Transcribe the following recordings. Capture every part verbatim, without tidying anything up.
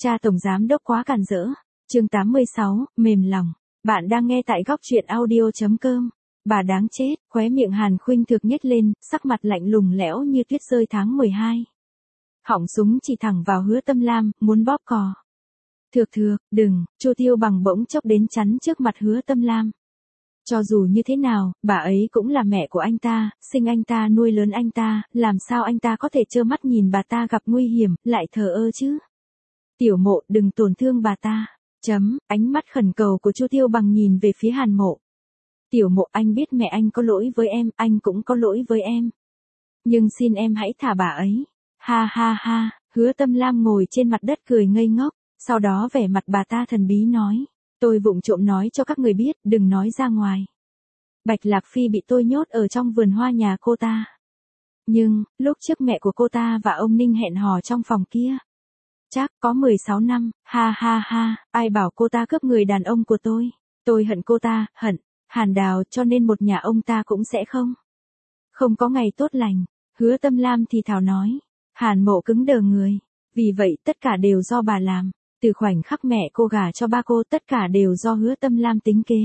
Cha tổng giám đốc quá càn rỡ. Chương tám mươi sáu, mềm lòng. Bạn đang nghe tại góc truyện audio chấm com. Bà đáng chết, khóe miệng Hàn Khuynh Thược nhếch lên, sắc mặt lạnh lùng lẽo như tuyết rơi tháng mười hai. Họng súng chỉ thẳng vào Hứa Tâm Lam, muốn bóp cò. Thược thược, đừng, Chu Tiêu Bằng bỗng chốc đến chắn trước mặt Hứa Tâm Lam. Cho dù như thế nào, bà ấy cũng là mẹ của anh ta, sinh anh ta nuôi lớn anh ta, làm sao anh ta có thể trơ mắt nhìn bà ta gặp nguy hiểm, lại thờ ơ chứ? Tiểu Mộ, đừng tổn thương bà ta. Chấm, ánh mắt khẩn cầu của Chu Tiêu Bằng nhìn về phía Hàn Mộ. Tiểu Mộ, anh biết mẹ anh có lỗi với em, anh cũng có lỗi với em. Nhưng xin em hãy thả bà ấy. Ha ha ha, Hứa Tâm Lam ngồi trên mặt đất cười ngây ngốc, sau đó vẻ mặt bà ta thần bí nói. Tôi vụng trộm nói cho các người biết, đừng nói ra ngoài. Bạch Lạc Phi bị tôi nhốt ở trong vườn hoa nhà cô ta. Nhưng, lúc trước mẹ của cô ta và ông Ninh hẹn hò trong phòng kia. Chắc có mười sáu năm, ha ha ha, ai bảo cô ta cướp người đàn ông của tôi. Tôi hận cô ta, hận, Hàn Đào, cho nên một nhà ông ta cũng sẽ không. Không có ngày tốt lành, Hứa Tâm Lam thì thào nói. Hàn Mộ cứng đờ người. Vì vậy tất cả đều do bà làm. Từ khoảnh khắc mẹ cô gả cho ba cô tất cả đều do Hứa Tâm Lam tính kế.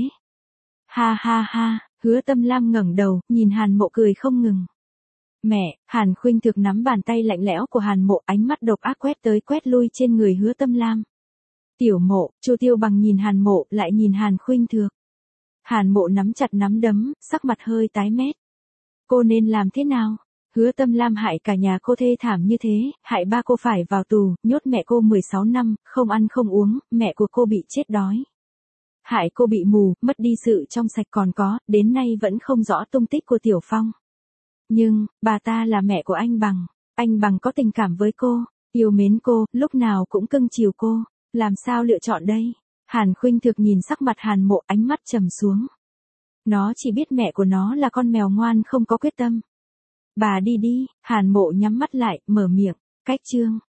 Ha ha ha, Hứa Tâm Lam ngẩng đầu, nhìn Hàn Mộ cười không ngừng. Mẹ, Hàn Khuynh Thược nắm bàn tay lạnh lẽo của Hàn Mộ, ánh mắt độc ác quét tới quét lui trên người Hứa Tâm Lam. Tiểu Mộ, Chu Tiêu Bằng nhìn Hàn Mộ lại nhìn Hàn Khuynh Thược. Hàn Mộ nắm chặt nắm đấm, sắc mặt hơi tái mét. Cô nên làm thế nào? Hứa Tâm Lam hại cả nhà cô thê thảm như thế, hại ba cô phải vào tù, nhốt mẹ cô mười sáu năm, không ăn không uống, mẹ của cô bị chết đói. Hại cô bị mù, mất đi sự trong sạch còn có, đến nay vẫn không rõ tung tích của Tiểu Phong. Nhưng, bà ta là mẹ của anh Bằng, anh Bằng có tình cảm với cô, yêu mến cô, lúc nào cũng cưng chiều cô, làm sao lựa chọn đây? Hàn Khuynh Thược nhìn sắc mặt Hàn Mộ, ánh mắt trầm xuống. Nó chỉ biết mẹ của nó là con mèo ngoan không có quyết tâm. Bà đi đi, Hàn Mộ nhắm mắt lại, mở miệng, cách chương.